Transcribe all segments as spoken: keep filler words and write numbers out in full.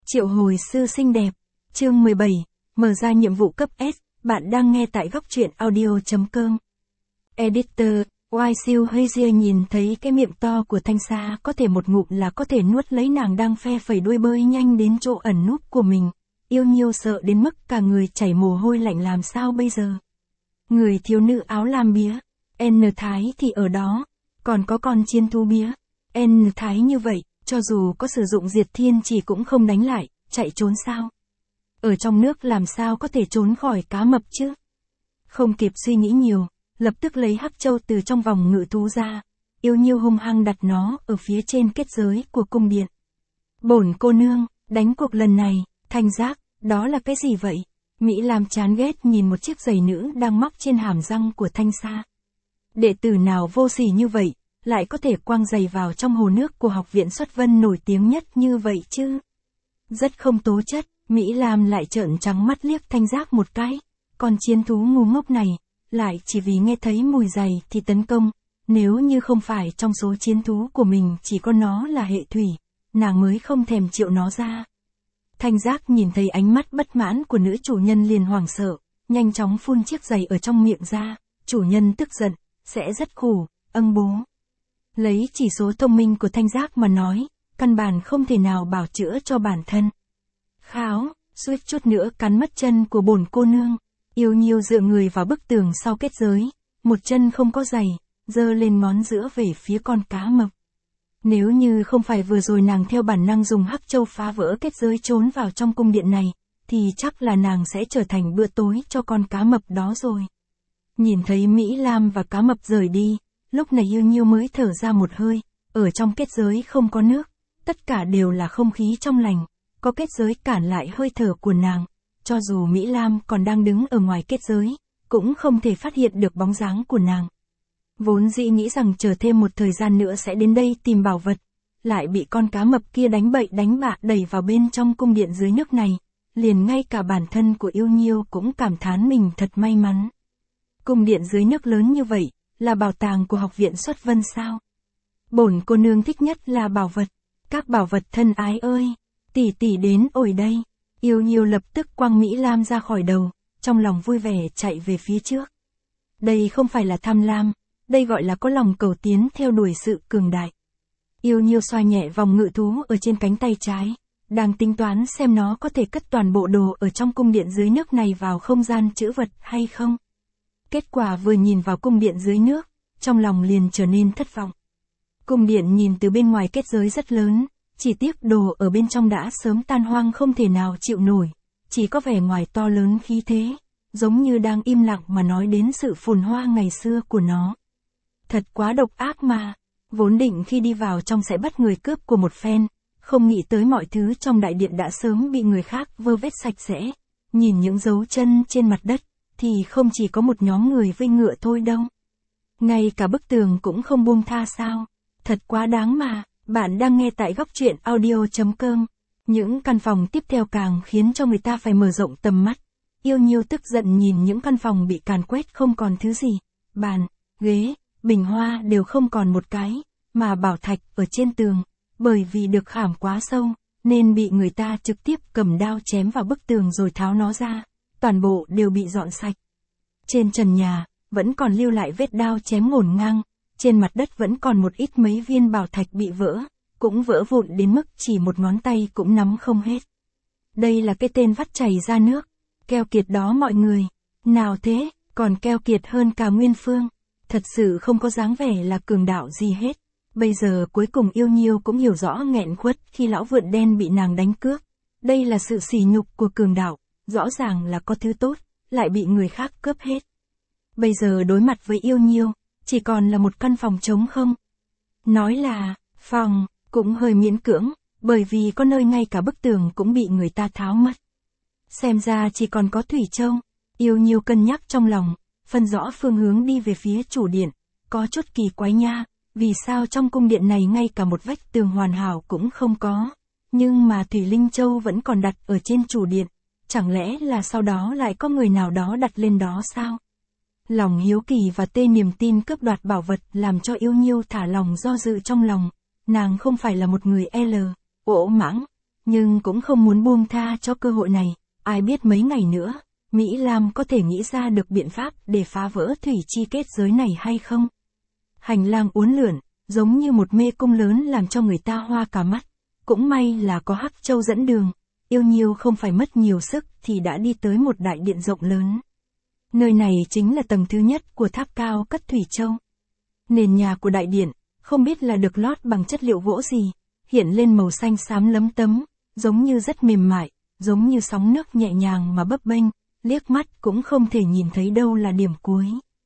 Triệu hồi sư xinh đẹp, chương mười bảy, mở ra nhiệm vụ cấp S, bạn đang nghe tại góc truyện audio.com. Editor, Why Siêu Hazier nhìn thấy cái miệng to của Thanh Sa có thể một ngụm là có thể nuốt lấy nàng đang phe phẩy đuôi bơi nhanh đến chỗ ẩn núp của mình. Yêu Nhiêu sợ đến mức cả người chảy mồ hôi lạnh làm sao bây giờ. Người thiếu nữ áo lam bía, N Thái thì ở đó, còn có con chiên thú bía, N Thái như vậy, cho dù có sử dụng diệt thiên chỉ cũng không đánh lại, chạy trốn sao? Ở trong nước làm sao có thể trốn khỏi cá mập chứ? Không kịp suy nghĩ nhiều, lập tức lấy hắc châu từ trong vòng ngự thú ra, Yêu Nhiêu hung hăng đặt nó ở phía trên kết giới của cung điện. Bổn cô nương, đánh cuộc lần này, Thanh Giác, đó là cái gì vậy? Mỹ Lam chán ghét nhìn một chiếc giày nữ đang móc trên hàm răng của Thanh Sa. Đệ tử nào vô sỉ như vậy, lại có thể quăng giày vào trong hồ nước của học viện Xuất Vân nổi tiếng nhất như vậy chứ? Rất không tố chất, Mỹ Lam lại trợn trắng mắt liếc Thanh Giác một cái. Còn chiến thú ngu ngốc này, lại chỉ vì nghe thấy mùi giày thì tấn công. Nếu như không phải trong số chiến thú của mình chỉ có nó là hệ thủy, nàng mới không thèm chịu nó ra. Thanh Giác nhìn thấy ánh mắt bất mãn của nữ chủ nhân liền hoảng sợ, nhanh chóng phun chiếc giày ở trong miệng ra. Chủ nhân tức giận, sẽ rất khổ, âng bố. Lấy chỉ số thông minh của Thanh Giác mà nói, căn bản không thể nào bảo chữa cho bản thân. Kháo, suýt chút nữa cắn mất chân của bổn cô nương. Yêu Nhiêu dựa người vào bức tường sau kết giới, một chân không có giày, giơ lên ngón giữa về phía con cá mập. Nếu như không phải vừa rồi nàng theo bản năng dùng hắc châu phá vỡ kết giới trốn vào trong cung điện này, thì chắc là nàng sẽ trở thành bữa tối cho con cá mập đó rồi. Nhìn thấy Mỹ Lam và cá mập rời đi, lúc này Yêu Nhiêu mới thở ra một hơi, ở trong kết giới không có nước, tất cả đều là không khí trong lành, có kết giới cản lại hơi thở của nàng, cho dù Mỹ Lam còn đang đứng ở ngoài kết giới, cũng không thể phát hiện được bóng dáng của nàng. Vốn dĩ nghĩ rằng chờ thêm một thời gian nữa sẽ đến đây tìm bảo vật, lại bị con cá mập kia đánh bậy đánh bạ đẩy vào bên trong cung điện dưới nước này, liền ngay cả bản thân của Yêu Nhiêu cũng cảm thán mình thật may mắn. Cung điện dưới nước lớn như vậy, là bảo tàng của học viện Xuất Vân sao? Bổn cô nương thích nhất là bảo vật, các bảo vật thân ái ơi, tỷ tỷ đến ổi đây. Yêu Nhiêu lập tức quăng Mỹ Lam ra khỏi đầu, trong lòng vui vẻ chạy về phía trước. Đây không phải là tham lam, đây gọi là có lòng cầu tiến theo đuổi sự cường đại. Yêu Nhiêu xoa nhẹ vòng ngự thú ở trên cánh tay trái, đang tính toán xem nó có thể cất toàn bộ đồ ở trong cung điện dưới nước này vào không gian trữ vật hay không. Kết quả vừa nhìn vào cung điện dưới nước, trong lòng liền trở nên thất vọng. Cung điện nhìn từ bên ngoài kết giới rất lớn, chỉ tiếc đồ ở bên trong đã sớm tan hoang không thể nào chịu nổi, chỉ có vẻ ngoài to lớn khí thế, giống như đang im lặng mà nói đến sự phồn hoa ngày xưa của nó. Thật quá độc ác mà, vốn định khi đi vào trong sẽ bắt người cướp của một phen, không nghĩ tới mọi thứ trong đại điện đã sớm bị người khác vơ vét sạch sẽ, nhìn những dấu chân trên mặt đất, thì không chỉ có một nhóm người vây ngựa thôi đâu. Ngay cả bức tường cũng không buông tha sao, thật quá đáng mà. Bạn đang nghe tại góc truyện audio.com. Những căn phòng tiếp theo càng khiến cho người ta phải mở rộng tầm mắt. Yêu Nhiêu tức giận nhìn những căn phòng bị càn quét không còn thứ gì. Bàn, ghế, bình hoa đều không còn một cái, mà bảo thạch ở trên tường, bởi vì được khảm quá sâu, nên bị người ta trực tiếp cầm đao chém vào bức tường rồi tháo nó ra. Toàn bộ đều bị dọn sạch. Trên trần nhà, vẫn còn lưu lại vết đao chém ngổn ngang. Trên mặt đất vẫn còn một ít mấy viên bảo thạch bị vỡ, cũng vỡ vụn đến mức chỉ một ngón tay cũng nắm không hết. Đây là cái tên vắt chảy ra nước, keo kiệt đó mọi người. Nào thế, còn keo kiệt hơn cả Nguyên Phương. Thật sự không có dáng vẻ là cường đạo gì hết. Bây giờ cuối cùng Yêu Nhiêu cũng hiểu rõ nghẹn khuất khi lão vượn đen bị nàng đánh cướp. Đây là sự sỉ nhục của cường đạo, rõ ràng là có thứ tốt, lại bị người khác cướp hết. Bây giờ đối mặt với Yêu Nhiêu, chỉ còn là một căn phòng trống không. Nói là, phòng, cũng hơi miễn cưỡng, bởi vì có nơi ngay cả bức tường cũng bị người ta tháo mất. Xem ra chỉ còn có Thủy Châu. Yêu Nhiêu cân nhắc trong lòng, phân rõ phương hướng đi về phía chủ điện, có chút kỳ quái nha, vì sao trong cung điện này ngay cả một vách tường hoàn hảo cũng không có, nhưng mà Thủy Linh Châu vẫn còn đặt ở trên chủ điện, chẳng lẽ là sau đó lại có người nào đó đặt lên đó sao? Lòng hiếu kỳ và tê niềm tin cướp đoạt bảo vật làm cho Yêu Nhiêu thả lòng do dự trong lòng, nàng không phải là một người L, ỗ mãng, nhưng cũng không muốn buông tha cho cơ hội này, ai biết mấy ngày nữa, Mỹ Lam có thể nghĩ ra được biện pháp để phá vỡ thủy chi kết giới này hay không? Hành lang uốn lượn, giống như một mê cung lớn làm cho người ta hoa cả mắt. Cũng may là có Hắc Châu dẫn đường, Yêu Nhiêu không phải mất nhiều sức thì đã đi tới một đại điện rộng lớn. Nơi này chính là tầng thứ nhất của tháp cao Cất Thủy Châu. Nền nhà của đại điện, không biết là được lót bằng chất liệu gỗ gì, hiện lên màu xanh xám lấm tấm, giống như rất mềm mại, giống như sóng nước nhẹ nhàng mà bấp bênh, liếc mắt cũng không thể nhìn thấy đâu là điểm cuối.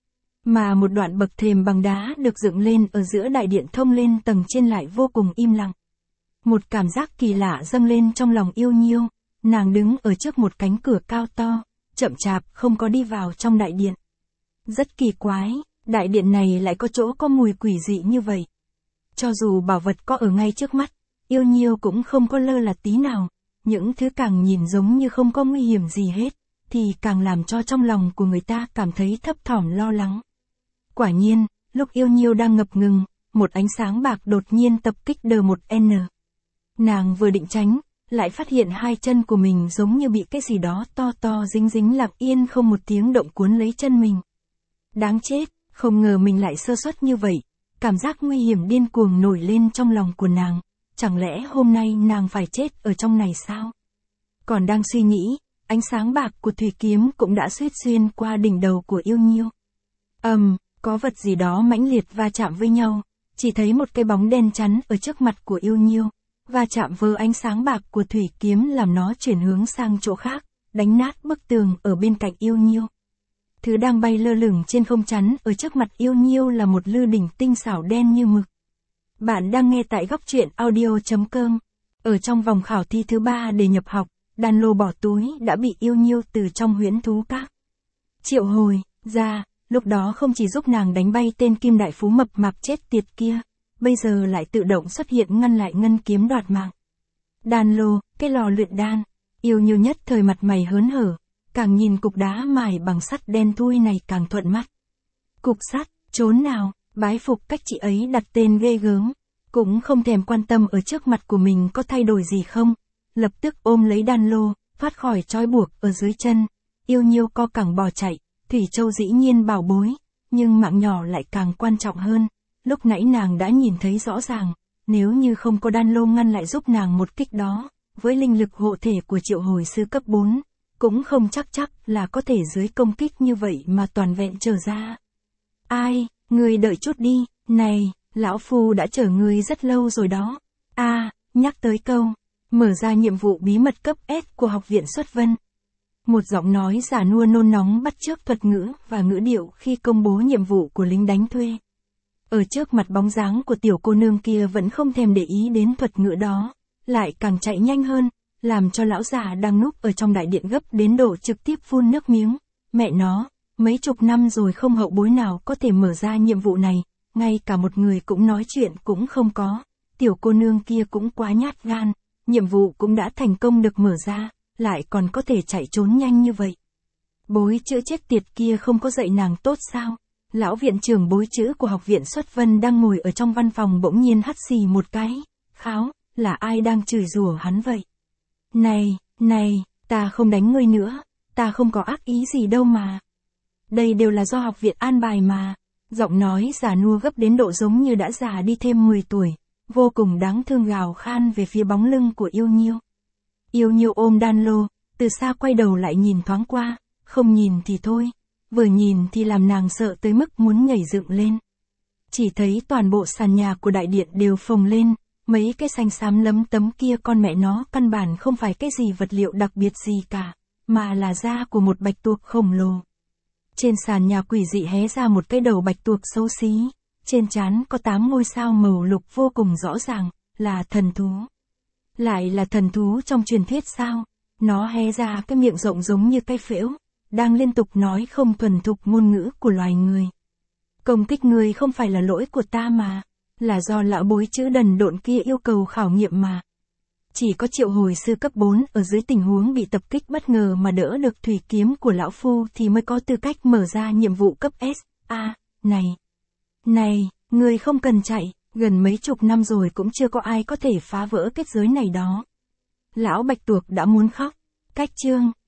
Mà một đoạn bậc thềm bằng đá được dựng lên ở giữa đại điện thông lên tầng trên lại vô cùng im lặng. Một cảm giác kỳ lạ dâng lên trong lòng Yêu Nhiêu, nàng đứng ở trước một cánh cửa cao to, chậm chạp không có đi vào trong đại điện. Rất kỳ quái, đại điện này lại có chỗ có mùi quỷ dị như vậy. Cho dù bảo vật có ở ngay trước mắt, Yêu Nhiêu cũng không có lơ là tí nào, những thứ càng nhìn giống như không có nguy hiểm gì hết, thì càng làm cho trong lòng của người ta cảm thấy thấp thỏm lo lắng. Quả nhiên, lúc Yêu Nhiêu đang ngập ngừng, một ánh sáng bạc đột nhiên tập kích đờ một en. Nàng vừa định tránh, lại phát hiện hai chân của mình giống như bị cái gì đó to to dính dính lặng yên không một tiếng động cuốn lấy chân mình. Đáng chết, không ngờ mình lại sơ suất như vậy, cảm giác nguy hiểm điên cuồng nổi lên trong lòng của nàng, chẳng lẽ hôm nay nàng phải chết ở trong này sao? Còn đang suy nghĩ, ánh sáng bạc của thủy kiếm cũng đã xuyết xuyên qua đỉnh đầu của Yêu Nhiêu. Ầm, um, có vật gì đó mãnh liệt va chạm với nhau, chỉ thấy một cái bóng đen chắn ở trước mặt của Yêu Nhiêu, va chạm với ánh sáng bạc của thủy kiếm làm nó chuyển hướng sang chỗ khác, đánh nát bức tường ở bên cạnh Yêu Nhiêu. Thứ đang bay lơ lửng trên không chắn ở trước mặt Yêu Nhiêu là một lư đỉnh tinh xảo đen như mực. Bạn đang nghe tại góc truyện audio chấm com. Ở trong vòng khảo thi thứ ba để nhập học, đan lô bỏ túi đã bị Yêu Nhiêu từ trong huyễn thú các triệu hồi ra, lúc đó không chỉ giúp nàng đánh bay tên kim đại phú mập mạp chết tiệt kia, bây giờ lại tự động xuất hiện ngăn lại ngân kiếm đoạt mạng. Đan lô, cái lò luyện đan, Yêu Nhiêu nhất thời mặt mày hớn hở, càng nhìn cục đá mài bằng sắt đen thui này càng thuận mắt. Cục sắt, trốn nào, bái phục cách chị ấy đặt tên ghê gớm, cũng không thèm quan tâm ở trước mặt của mình có thay đổi gì không, lập tức ôm lấy đan lô, thoát khỏi trói buộc ở dưới chân. Yêu Nhiêu co cẳng bò chạy, Thủy Châu dĩ nhiên bảo bối, nhưng mạng nhỏ lại càng quan trọng hơn. Lúc nãy nàng đã nhìn thấy rõ ràng, nếu như không có đan lô ngăn lại giúp nàng một kích đó, với linh lực hộ thể của triệu hồi sư cấp bốn, cũng không chắc chắc là có thể dưới công kích như vậy mà toàn vẹn trở ra. Ai, ngươi đợi chút đi, này, lão phu đã chờ ngươi rất lâu rồi đó. A, à, nhắc tới câu, mở ra nhiệm vụ bí mật cấp S của Học viện Xuất Vân. Một giọng nói giả nua nôn nóng bắt chước thuật ngữ và ngữ điệu khi công bố nhiệm vụ của lính đánh thuê. Ở trước mặt bóng dáng của tiểu cô nương kia vẫn không thèm để ý đến thuật ngữ đó, lại càng chạy nhanh hơn, làm cho lão già đang núp ở trong đại điện gấp đến độ trực tiếp phun nước miếng. Mẹ nó, mấy chục năm rồi không hậu bối nào có thể mở ra nhiệm vụ này, ngay cả một người cũng nói chuyện cũng không có. Tiểu cô nương kia cũng quá nhát gan, nhiệm vụ cũng đã thành công được mở ra, lại còn có thể chạy trốn nhanh như vậy. Bối chữ chết tiệt kia không có dạy nàng tốt sao? Lão viện trưởng bối chữ của Học viện Xuất Vân đang ngồi ở trong văn phòng bỗng nhiên hắt xì một cái. Kháo, là ai đang chửi rủa hắn vậy? Này, này, ta không đánh ngươi nữa, ta không có ác ý gì đâu mà. Đây đều là do học viện an bài mà. Giọng nói già nua gấp đến độ giống như đã già đi thêm mười tuổi, vô cùng đáng thương gào khan về phía bóng lưng của Yêu Nhiêu. Yêu Nhiêu ôm đan lô, từ xa quay đầu lại nhìn thoáng qua, không nhìn thì thôi, vừa nhìn thì làm nàng sợ tới mức muốn nhảy dựng lên. Chỉ thấy toàn bộ sàn nhà của đại điện đều phồng lên, mấy cái xanh xám lấm tấm kia con mẹ nó căn bản không phải cái gì vật liệu đặc biệt gì cả, mà là da của một bạch tuộc khổng lồ. Trên sàn nhà quỷ dị hé ra một cái đầu bạch tuộc xấu xí, trên trán có tám ngôi sao màu lục vô cùng rõ ràng, là thần thú. Lại là thần thú trong truyền thuyết sao? Nó hé ra cái miệng rộng giống như cây phễu, đang liên tục nói không thuần thục ngôn ngữ của loài người. Công kích người không phải là lỗi của ta mà, là do lão bối chữ đần độn kia yêu cầu khảo nghiệm mà. Chỉ có triệu hồi sư cấp bốn ở dưới tình huống bị tập kích bất ngờ mà đỡ được thủy kiếm của lão phu thì mới có tư cách mở ra nhiệm vụ cấp S. A, à, này, này, người không cần chạy, gần mấy chục năm rồi cũng chưa có ai có thể phá vỡ kết giới này đó. Lão Bạch Tuộc đã muốn khóc. Cách chương